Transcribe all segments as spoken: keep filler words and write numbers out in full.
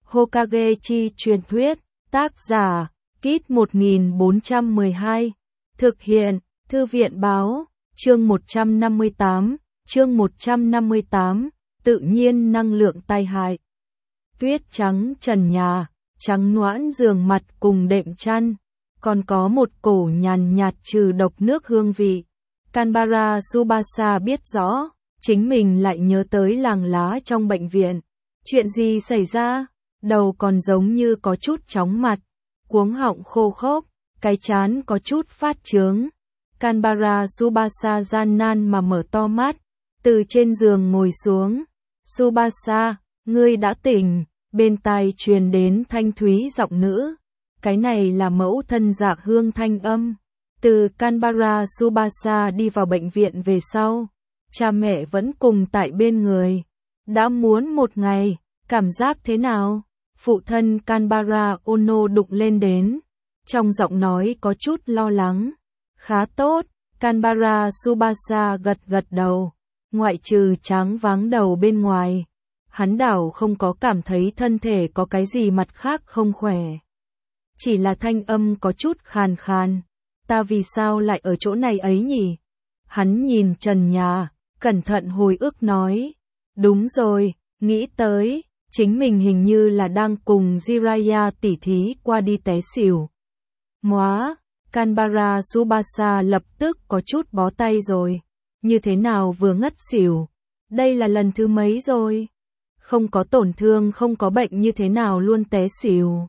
Hokage chi truyền thuyết, tác giả, Kit một nghìn bốn trăm mười hai, thực hiện, Thư viện báo, chương một trăm năm mươi tám, chương một trăm năm mươi tám, tự nhiên năng lượng tai hại. Tuyết trắng trần nhà, trắng noãn giường mặt cùng đệm chăn, còn có một cổ nhàn nhạt trừ độc nước hương vị. Kanbara Tsubasa biết rõ, chính mình lại nhớ tới làng lá trong bệnh viện. Chuyện gì xảy ra? Đầu còn giống như có chút chóng mặt, cuống họng khô khốc, cái trán có chút phát chướng. Kanbara Tsubasa gian nan mà mở to mắt, từ trên giường ngồi xuống. Tsubasa, ngươi đã tỉnh, bên tai truyền đến thanh thúy giọng nữ. Cái này là mẫu thân Dạ Hương thanh âm. Từ Kanbara Tsubasa đi vào bệnh viện về sau, cha mẹ vẫn cùng tại bên người. Đã muốn một ngày, cảm giác thế nào? Phụ thân Kanbara Ono đụng lên đến, trong giọng nói có chút lo lắng. Khá tốt, Kanbara Tsubasa gật gật đầu, ngoại trừ tráng váng đầu bên ngoài. Hắn đảo không có cảm thấy thân thể có cái gì mặt khác không khỏe. Chỉ là thanh âm có chút khàn khàn. Ta vì sao lại ở chỗ này ấy nhỉ? Hắn nhìn trần nhà, cẩn thận hồi ức nói. Đúng rồi, nghĩ tới, chính mình hình như là đang cùng Jiraiya tỉ thí qua đi té xỉu. Móa, Kanbara Tsubasa lập tức có chút bó tay rồi. Như thế nào vừa ngất xỉu? Đây là lần thứ mấy rồi? Không có tổn thương, không có bệnh như thế nào luôn té xỉu?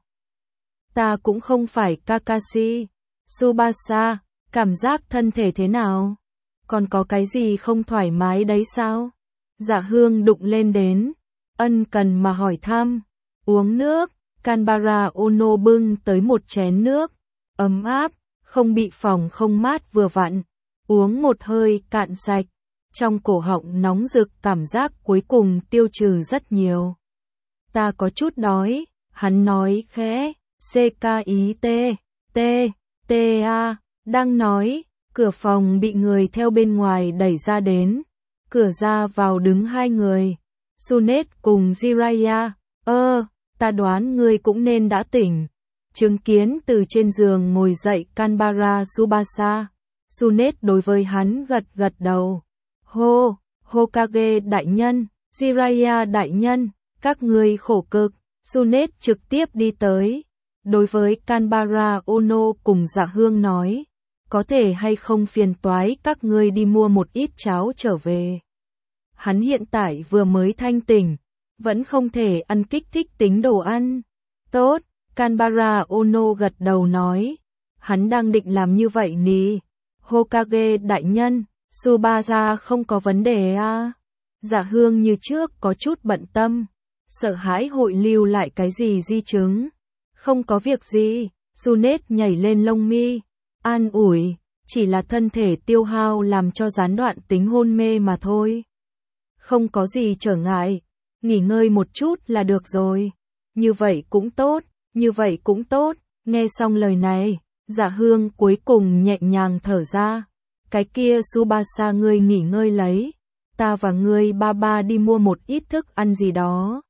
Ta cũng không phải Kakashi. Tsubasa, cảm giác thân thể thế nào? Còn có cái gì không thoải mái đấy sao? Dạ Hương đụng lên đến, ân cần mà hỏi thăm. Uống nước, Kanbara Ono bưng tới một chén nước, ấm áp, không bị phỏng không mát vừa vặn. Uống một hơi cạn sạch, trong cổ họng nóng rực cảm giác cuối cùng tiêu trừ rất nhiều. Ta có chút đói, hắn nói khẽ, C K I T, T, T A, đang nói, cửa phòng bị người theo bên ngoài đẩy ra đến. Cửa ra vào đứng hai người, Tsunade cùng Jiraiya. Ơ, ta đoán ngươi cũng nên đã tỉnh. Chứng kiến từ trên giường ngồi dậy Kanbara Tsubasa, Tsunade đối với hắn gật gật đầu. Hô, Hokage đại nhân, Jiraiya đại nhân, các ngươi khổ cực. Tsunade trực tiếp đi tới, đối với Kanbara Ono cùng Dạ Hương nói, có thể hay không phiền toái các ngươi đi mua một ít cháo trở về. Hắn hiện tại vừa mới thanh tỉnh, vẫn không thể ăn kích thích tính đồ ăn. Tốt, Kanbara Ono gật đầu nói, hắn đang định làm như vậy nì. Hokage đại nhân, Tsubasa không có vấn đề à? Dạ Hương như trước có chút bận tâm, sợ hãi hội lưu lại cái gì di chứng. Không có việc gì, Tsunade nhảy lên lông mi, an ủi, chỉ là thân thể tiêu hao làm cho gián đoạn tính hôn mê mà thôi. Không có gì trở ngại, nghỉ ngơi một chút là được rồi. Như vậy cũng tốt, như vậy cũng tốt. Nghe xong lời này, Dạ Hương cuối cùng nhẹ nhàng thở ra. Cái kia Tsubasa ngươi nghỉ ngơi lấy, ta và ngươi ba ba đi mua một ít thức ăn gì đó.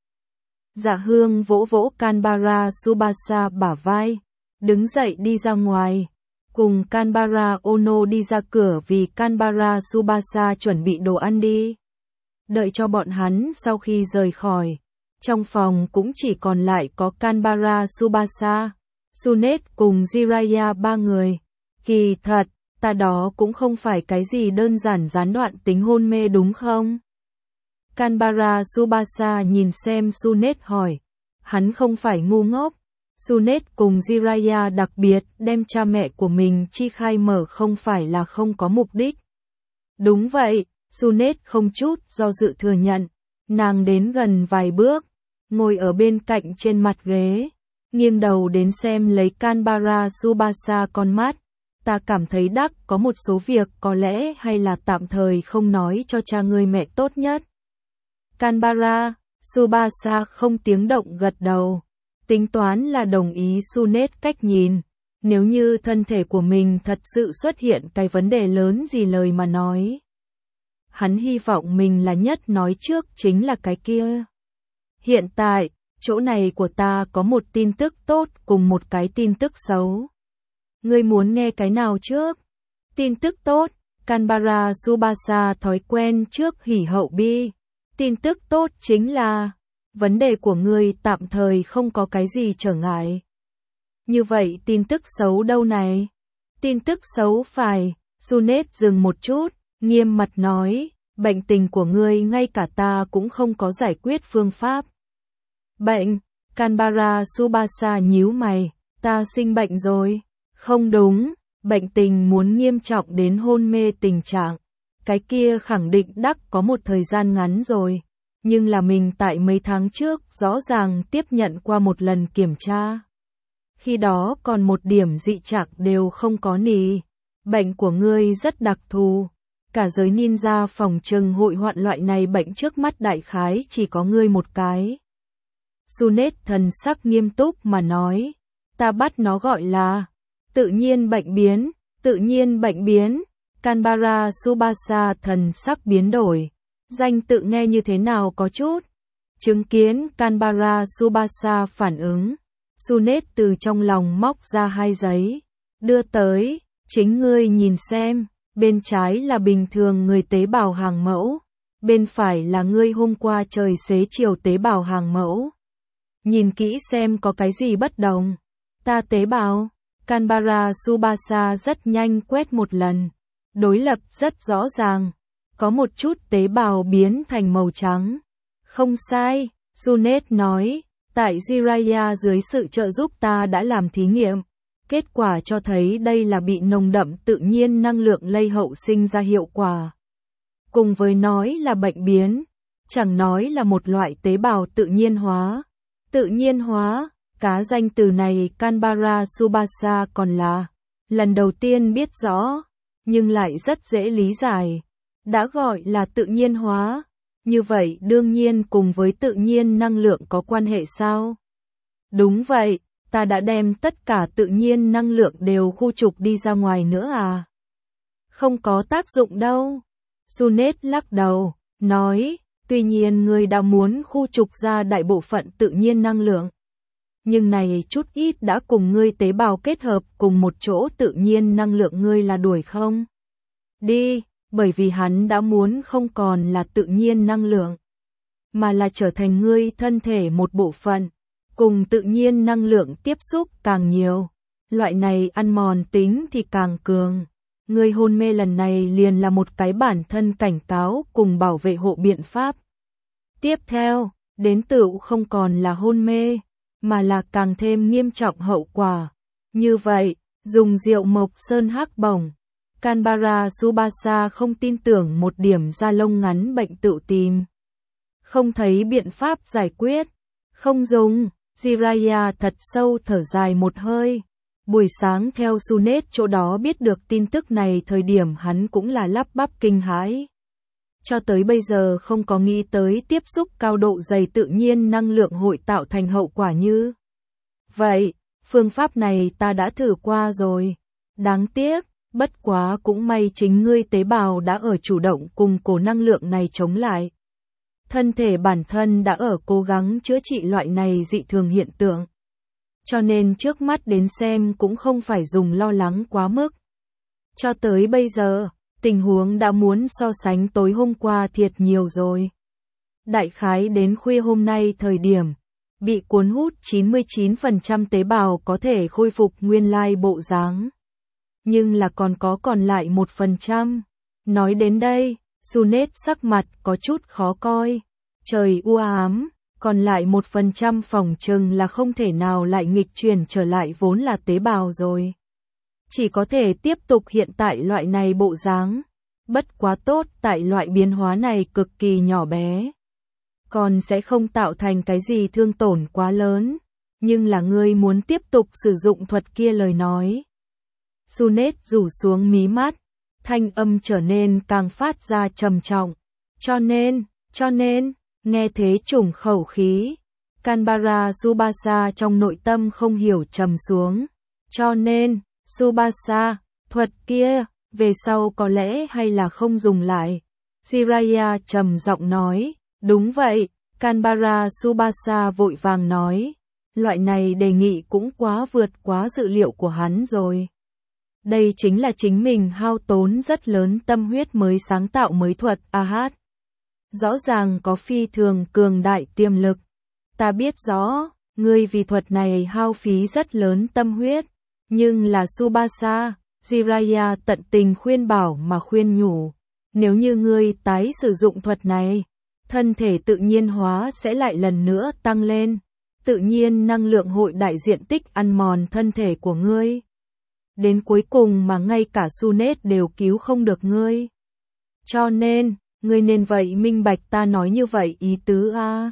Dạ Hương vỗ vỗ Kanbara Tsubasa bả vai, đứng dậy đi ra ngoài, cùng Kanbara Ono đi ra cửa vì Kanbara Tsubasa chuẩn bị đồ ăn đi. Đợi cho bọn hắn sau khi rời khỏi, trong phòng cũng chỉ còn lại có Kanbara Tsubasa, Tsunade cùng Jiraiya ba người. Kỳ thật, ta đó cũng không phải cái gì đơn giản gián đoạn tính hôn mê đúng không? Kanbara Tsubasa nhìn xem Tsunade hỏi. Hắn không phải ngu ngốc. Tsunade cùng Jiraiya đặc biệt đem cha mẹ của mình chi khai mở không phải là không có mục đích. Đúng vậy, Tsunade không chút do dự thừa nhận. Nàng đến gần vài bước, ngồi ở bên cạnh trên mặt ghế, nghiêng đầu đến xem lấy Kanbara Tsubasa con mắt. Ta cảm thấy đắc có một số việc có lẽ hay là tạm thời không nói cho cha ngươi mẹ tốt nhất. Kanbara Tsubasa không tiếng động gật đầu, tính toán là đồng ý Tsunade cách nhìn. Nếu như thân thể của mình thật sự xuất hiện cái vấn đề lớn gì lời mà nói. Hắn hy vọng mình là nhất nói trước chính là cái kia. Hiện tại, chỗ này của ta có một tin tức tốt cùng một cái tin tức xấu. Ngươi muốn nghe cái nào trước? Tin tức tốt, Canberra Tsubasa thói quen trước hỉ hậu bi. Tin tức tốt chính là, vấn đề của ngươi tạm thời không có cái gì trở ngại. Như vậy tin tức xấu đâu này? Tin tức xấu phải, Sunet dừng một chút, nghiêm mặt nói, bệnh tình của ngươi ngay cả ta cũng không có giải quyết phương pháp. Bệnh, Canberra Tsubasa nhíu mày, ta sinh bệnh rồi. Không đúng, bệnh tình muốn nghiêm trọng đến hôn mê tình trạng. Cái kia khẳng định đắc có một thời gian ngắn rồi. Nhưng là mình tại mấy tháng trước rõ ràng tiếp nhận qua một lần kiểm tra. Khi đó còn một điểm dị trạng đều không có nì. Bệnh của ngươi rất đặc thù. Cả giới ninja phòng trừng hội hoạn loại này bệnh trước mắt đại khái chỉ có ngươi một cái. Sunet thần sắc nghiêm túc mà nói. Ta bắt nó gọi là tự nhiên bệnh biến, tự nhiên bệnh biến. Canberra Tsubasa thần sắc biến đổi. Danh tự nghe như thế nào có chút. Chứng kiến Canberra Tsubasa phản ứng. Sunet từ trong lòng móc ra hai giấy. Đưa tới, chính ngươi nhìn xem. Bên trái là bình thường người tế bào hàng mẫu. Bên phải là ngươi hôm qua trời xế chiều tế bào hàng mẫu. Nhìn kỹ xem có cái gì bất đồng. Ta tế bào. Canberra Tsubasa rất nhanh quét một lần. Đối lập rất rõ ràng. Có một chút tế bào biến thành màu trắng. Không sai, Sunet nói. Tại Jiraiya dưới sự trợ giúp ta đã làm thí nghiệm. Kết quả cho thấy đây là bị nồng đậm tự nhiên năng lượng lây hậu sinh ra hiệu quả. Cùng với nói là bệnh biến, chẳng nói là một loại tế bào tự nhiên hóa. Tự nhiên hóa, cá danh từ này Canberra Tsubasa còn là lần đầu tiên biết rõ, nhưng lại rất dễ lý giải. Đã gọi là tự nhiên hóa, như vậy đương nhiên cùng với tự nhiên năng lượng có quan hệ sao? Đúng vậy. Ta đã đem tất cả tự nhiên năng lượng đều khu trục đi ra ngoài nữa à? Không có tác dụng đâu. Sunet lắc đầu, nói, tuy nhiên ngươi đã muốn khu trục ra đại bộ phận tự nhiên năng lượng. Nhưng này chút ít đã cùng ngươi tế bào kết hợp cùng một chỗ tự nhiên năng lượng ngươi là đuổi không? Đi, bởi vì hắn đã muốn không còn là tự nhiên năng lượng, mà là trở thành ngươi thân thể một bộ phận. Cùng tự nhiên năng lượng tiếp xúc càng nhiều, loại này ăn mòn tính thì càng cường. Người hôn mê lần này liền là một cái bản thân cảnh cáo cùng bảo vệ hộ biện pháp. Tiếp theo, đến tựu không còn là hôn mê, mà là càng thêm nghiêm trọng hậu quả. Như vậy, dùng rượu mộc sơn hắc bổng, Canberra Tsubasa không tin tưởng một điểm da lông ngắn bệnh tự tìm. Không thấy biện pháp giải quyết, không dùng. Jiraiya thật sâu thở dài một hơi. Buổi sáng theo Sunet chỗ đó biết được tin tức này thời điểm hắn cũng là lắp bắp kinh hãi. Cho tới bây giờ không có nghĩ tới tiếp xúc cao độ dày tự nhiên năng lượng hội tạo thành hậu quả như vậy. Phương pháp này ta đã thử qua rồi. Đáng tiếc, bất quá cũng may chính ngươi tế bào đã ở chủ động cùng cổ năng lượng này chống lại. Thân thể bản thân đã ở cố gắng chữa trị loại này dị thường hiện tượng. Cho nên trước mắt đến xem cũng không phải dùng lo lắng quá mức. Cho tới bây giờ, tình huống đã muốn so sánh tối hôm qua thiệt nhiều rồi. Đại khái đến khuya hôm nay thời điểm, bị cuốn hút chín mươi chín phần trăm tế bào có thể khôi phục nguyên lai bộ dáng. Nhưng là còn có còn lại một phần trăm. Nói đến đây, Sunet sắc mặt có chút khó coi. Trời u ám, còn lại một phần trăm phòng trừng là không thể nào lại nghịch chuyển trở lại vốn là tế bào rồi. Chỉ có thể tiếp tục hiện tại loại này bộ dáng. Bất quá tốt tại loại biến hóa này cực kỳ nhỏ bé. Còn sẽ không tạo thành cái gì thương tổn quá lớn. Nhưng là ngươi muốn tiếp tục sử dụng thuật kia lời nói. Sunet rủ xuống mí mắt. Thanh âm trở nên càng phát ra trầm trọng. Cho nên, cho nên, nghe thế trùng khẩu khí. Canberra Tsubasa trong nội tâm không hiểu trầm xuống. Cho nên, Tsubasa, thuật kia, về sau có lẽ hay là không dùng lại. Jiraiya trầm giọng nói, đúng vậy, Canberra Tsubasa vội vàng nói, loại này đề nghị cũng quá vượt quá dự liệu của hắn rồi. Đây chính là chính mình hao tốn rất lớn tâm huyết mới sáng tạo mới thuật a hát. Rõ ràng có phi thường cường đại tiềm lực. Ta biết rõ, ngươi vì thuật này hao phí rất lớn tâm huyết, nhưng là Tsubasa, Jiraiya tận tình khuyên bảo mà khuyên nhủ. Nếu như ngươi tái sử dụng thuật này, thân thể tự nhiên hóa sẽ lại lần nữa tăng lên. Tự nhiên năng lượng hội đại diện tích ăn mòn thân thể của ngươi. Đến cuối cùng mà ngay cả Sunet đều cứu không được ngươi. Cho nên, ngươi nên vậy minh bạch ta nói như vậy ý tứ a.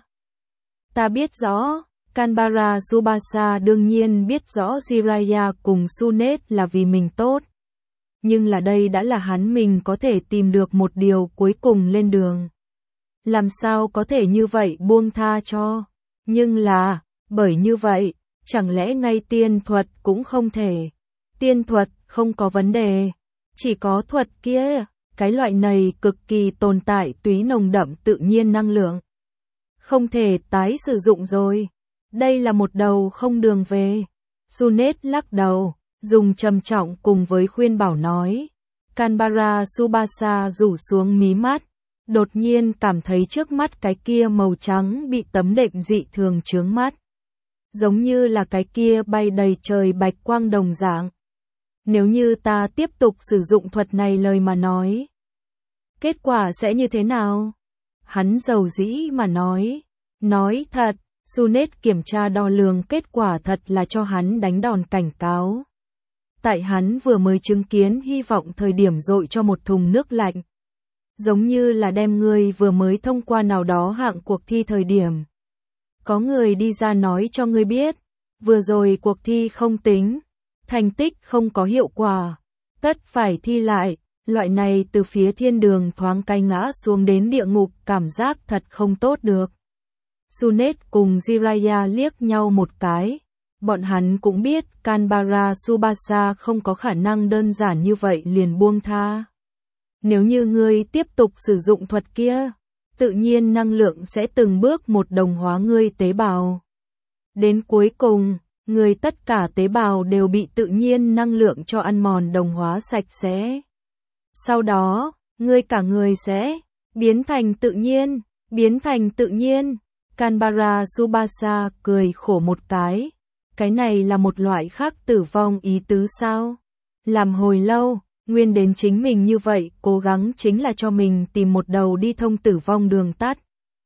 Ta biết rõ, Canberra Tsubasa đương nhiên biết rõ Jiraiya cùng Sunet là vì mình tốt. Nhưng là đây đã là hắn mình có thể tìm được một điều cuối cùng lên đường. Làm sao có thể như vậy buông tha cho. Nhưng là, bởi như vậy, chẳng lẽ ngay tiên thuật cũng không thể. Tiên thuật không có vấn đề. Chỉ có thuật kia, cái loại này cực kỳ tồn tại túy nồng đậm tự nhiên năng lượng. Không thể tái sử dụng rồi. Đây là một đầu không đường về. Sunet lắc đầu, dùng trầm trọng cùng với khuyên bảo nói. Canberra Tsubasa rủ xuống mí mắt, đột nhiên cảm thấy trước mắt cái kia màu trắng bị tấm đệm dị thường chướng mắt. Giống như là cái kia bay đầy trời bạch quang đồng dạng. Nếu như ta tiếp tục sử dụng thuật này lời mà nói, kết quả sẽ như thế nào? Hắn dầu dĩ mà nói. Nói thật, Sunet kiểm tra đo lường kết quả thật là cho hắn đánh đòn cảnh cáo. Tại hắn vừa mới chứng kiến hy vọng thời điểm dội cho một thùng nước lạnh. Giống như là đem người vừa mới thông qua nào đó hạng cuộc thi thời điểm. Có người đi ra nói cho ngươi biết, vừa rồi cuộc thi không tính, thành tích không có hiệu quả, tất phải thi lại, loại này từ phía thiên đường thoáng cái ngã xuống đến địa ngục cảm giác thật không tốt được. Sunet cùng Jiraiya liếc nhau một cái, bọn hắn cũng biết Canberra Tsubasa không có khả năng đơn giản như vậy liền buông tha. Nếu như ngươi tiếp tục sử dụng thuật kia, tự nhiên năng lượng sẽ từng bước một đồng hóa ngươi tế bào. Đến cuối cùng, người tất cả tế bào đều bị tự nhiên năng lượng cho ăn mòn đồng hóa sạch sẽ. Sau đó, ngươi cả người sẽ biến thành tự nhiên, biến thành tự nhiên. Canberra Tsubasa cười khổ một cái. Cái này là một loại khác tử vong ý tứ sao? Làm hồi lâu, nguyên đến chính mình như vậy, cố gắng chính là cho mình tìm một đầu đi thông tử vong đường tắt.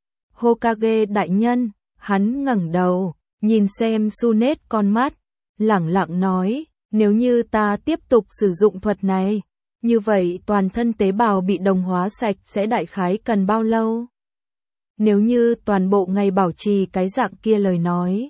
Hokage đại nhân, hắn ngẩng đầu, nhìn xem Sunet con mắt, lẳng lặng nói, nếu như ta tiếp tục sử dụng thuật này, như vậy toàn thân tế bào bị đồng hóa sạch sẽ đại khái cần bao lâu? Nếu như toàn bộ ngày bảo trì cái dạng kia lời nói.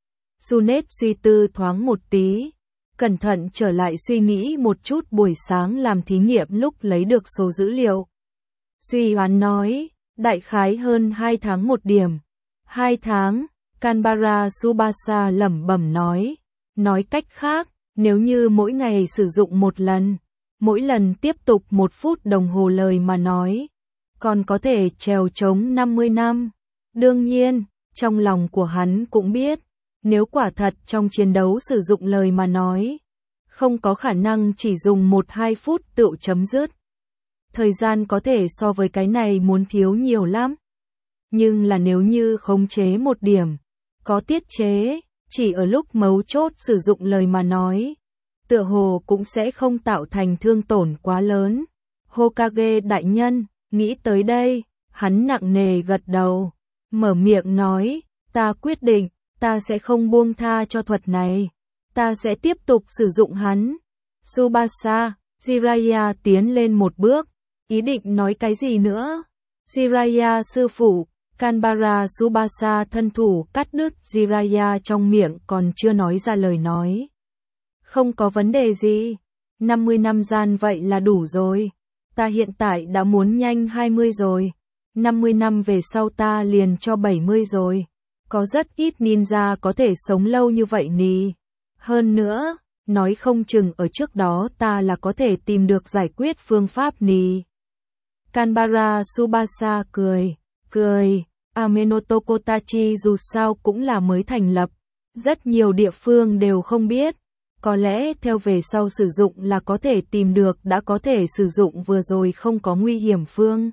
Sunet suy tư thoáng một tí, cẩn thận trở lại suy nghĩ một chút buổi sáng làm thí nghiệm lúc lấy được số dữ liệu. Suy đoán nói, đại khái hơn hai tháng một điểm. Hai tháng, Canberra Tsubasa lẩm bẩm nói. Nói cách khác, nếu như mỗi ngày sử dụng một lần, mỗi lần tiếp tục một phút đồng hồ lời mà nói, còn có thể trèo chống năm mươi năm. Đương nhiên, trong lòng của hắn cũng biết, nếu quả thật trong chiến đấu sử dụng lời mà nói, không có khả năng chỉ dùng một hai phút tựu chấm dứt. Thời gian có thể so với cái này muốn thiếu nhiều lắm. Nhưng là nếu như khống chế một điểm, có tiết chế, chỉ ở lúc mấu chốt sử dụng lời mà nói, tựa hồ cũng sẽ không tạo thành thương tổn quá lớn. Hokage đại nhân, nghĩ tới đây, hắn nặng nề gật đầu, mở miệng nói, ta quyết định, ta sẽ không buông tha cho thuật này, ta sẽ tiếp tục sử dụng hắn. Tsubasa, Jiraiya tiến lên một bước, ý định nói cái gì nữa? Jiraiya sư phụ, Canberra Tsubasa thân thủ cắt đứt Jiraiya trong miệng còn chưa nói ra lời nói. Không có vấn đề gì, năm mươi năm gian vậy là đủ rồi. Ta hiện tại đã muốn nhanh hai mươi rồi, năm mươi năm về sau ta liền cho bảy mươi rồi. Có rất ít ninja có thể sống lâu như vậy nì. Hơn nữa, nói không chừng ở trước đó ta là có thể tìm được giải quyết phương pháp nì. Canberra Tsubasa cười, cười, Amenotokotachi dù sao cũng là mới thành lập, rất nhiều địa phương đều không biết. Có lẽ theo về sau sử dụng là có thể tìm được đã có thể sử dụng vừa rồi không có nguy hiểm phương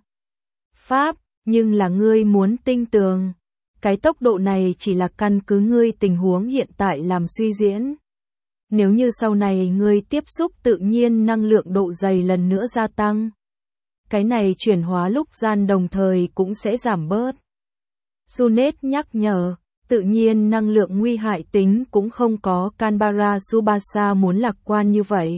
pháp, nhưng là ngươi muốn tinh tường. Cái tốc độ này chỉ là căn cứ ngươi tình huống hiện tại làm suy diễn. Nếu như sau này ngươi tiếp xúc tự nhiên năng lượng độ dày lần nữa gia tăng, cái này chuyển hóa lúc gian đồng thời cũng sẽ giảm bớt. Sunet nhắc nhở, tự nhiên năng lượng nguy hại tính cũng không có Canberra Tsubasa muốn lạc quan như vậy.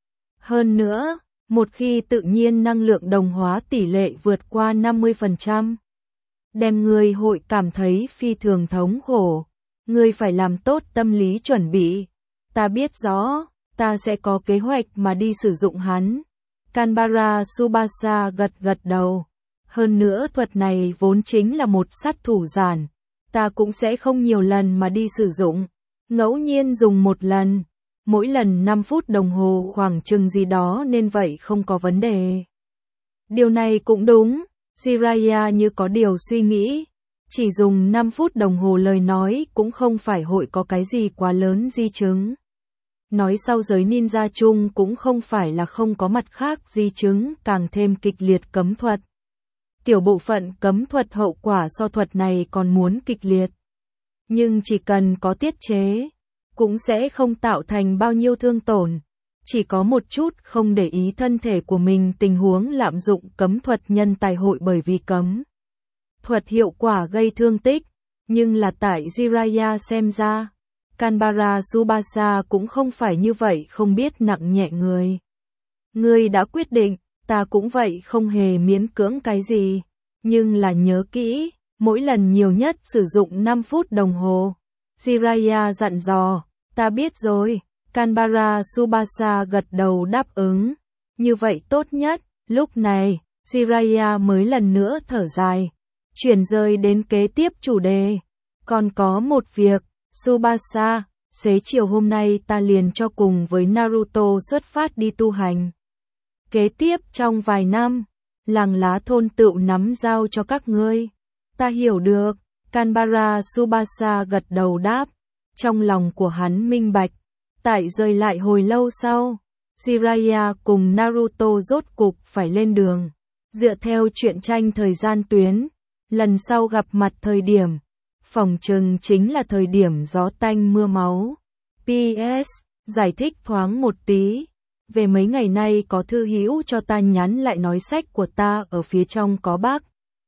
Hơn nữa, một khi tự nhiên năng lượng đồng hóa tỷ lệ vượt qua năm mươi phần trăm, đem người hội cảm thấy phi thường thống khổ. Ngươi phải làm tốt tâm lý chuẩn bị. Ta biết rõ, ta sẽ có kế hoạch mà đi sử dụng hắn. Canberra Tsubasa gật gật đầu. Hơn nữa thuật này vốn chính là một sát thủ giản. Ta cũng sẽ không nhiều lần mà đi sử dụng. Ngẫu nhiên dùng một lần. Mỗi lần năm phút đồng hồ khoảng chừng gì đó nên vậy không có vấn đề. Điều này cũng đúng. Jiraiya như có điều suy nghĩ. Chỉ dùng năm phút đồng hồ lời nói cũng không phải hội có cái gì quá lớn di chứng. Nói sau giới ninja chung cũng không phải là không có mặt khác di chứng càng thêm kịch liệt cấm thuật. Tiểu bộ phận cấm thuật hậu quả so thuật này còn muốn kịch liệt. Nhưng chỉ cần có tiết chế, cũng sẽ không tạo thành bao nhiêu thương tổn. Chỉ có một chút không để ý thân thể của mình tình huống lạm dụng cấm thuật nhân tài hội bởi vì cấm thuật hiệu quả gây thương tích. Nhưng là tại Jiraiya xem ra, Canberra Tsubasa cũng không phải như vậy không biết nặng nhẹ người. Ngươi đã quyết định, ta cũng vậy không hề miễn cưỡng cái gì. Nhưng là nhớ kỹ, mỗi lần nhiều nhất sử dụng năm phút đồng hồ. Jiraiya dặn dò, ta biết rồi. Canberra Tsubasa gật đầu đáp ứng. Như vậy tốt nhất. Lúc này, Jiraiya mới lần nữa thở dài. Chuyển rời đến kế tiếp chủ đề. Còn có một việc, Tsubasa, xế chiều hôm nay ta liền cho cùng với Naruto xuất phát đi tu hành. Kế tiếp trong vài năm, làng lá thôn tựu nắm giao cho các ngươi. Ta hiểu được, Canberra Tsubasa gật đầu đáp. Trong lòng của hắn minh bạch. Tại rời lại hồi lâu sau, Jiraiya cùng Naruto rốt cục phải lên đường. Dựa theo truyện tranh thời gian tuyến, lần sau gặp mặt thời điểm, phỏng chừng chính là thời điểm gió tanh mưa máu. pê ét, giải thích thoáng một tí. Về mấy ngày nay có thư hữu cho ta nhắn lại nói sách của ta ở phía trong có bác.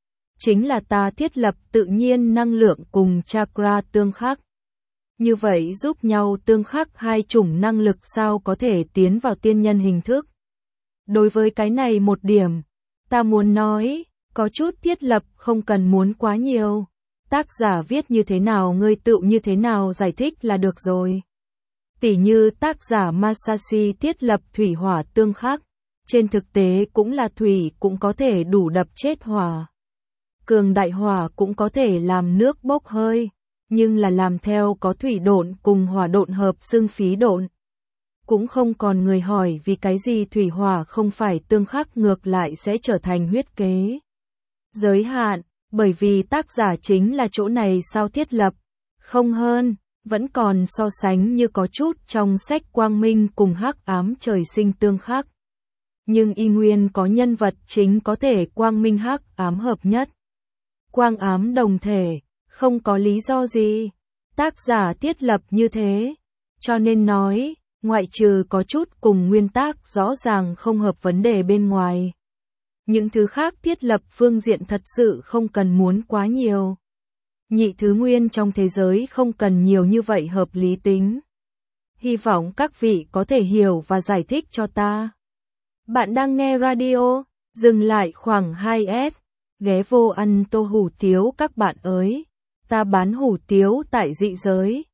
Chính là ta thiết lập tự nhiên năng lượng cùng chakra tương khắc. Như vậy giúp nhau tương khắc hai chủng năng lực sao có thể tiến vào tiên nhân hình thức. Đối với cái này một điểm, ta muốn nói, có chút thiết lập không cần muốn quá nhiều. Tác giả viết như thế nào ngươi tự như thế nào giải thích là được rồi. Tỉ như tác giả Masashi thiết lập thủy hỏa tương khắc, trên thực tế cũng là thủy cũng có thể đủ đập chết hỏa. Cường đại hỏa cũng có thể làm nước bốc hơi, nhưng là làm theo có thủy độn cùng hỏa độn hợp xưng khí độn. Cũng không còn người hỏi vì cái gì thủy hỏa không phải tương khắc ngược lại sẽ trở thành huyết kế. Giới hạn, bởi vì tác giả chính là chỗ này sao thiết lập, không hơn. Vẫn còn so sánh như có chút trong sách quang minh cùng hắc ám trời sinh tương khắc. Nhưng y nguyên có nhân vật chính có thể quang minh hắc ám hợp nhất. Quang ám đồng thể, không có lý do gì. Tác giả thiết lập như thế. Cho nên nói, ngoại trừ có chút cùng nguyên tác rõ ràng không hợp vấn đề bên ngoài. Những thứ khác thiết lập phương diện thật sự không cần muốn quá nhiều. Nhị thứ nguyên trong thế giới không cần nhiều như vậy hợp lý tính. Hy vọng các vị có thể hiểu và giải thích cho ta. Bạn đang nghe radio, dừng lại khoảng hai S, ghé vô ăn tô hủ tiếu các bạn ơi. Ta bán hủ tiếu tại dị giới.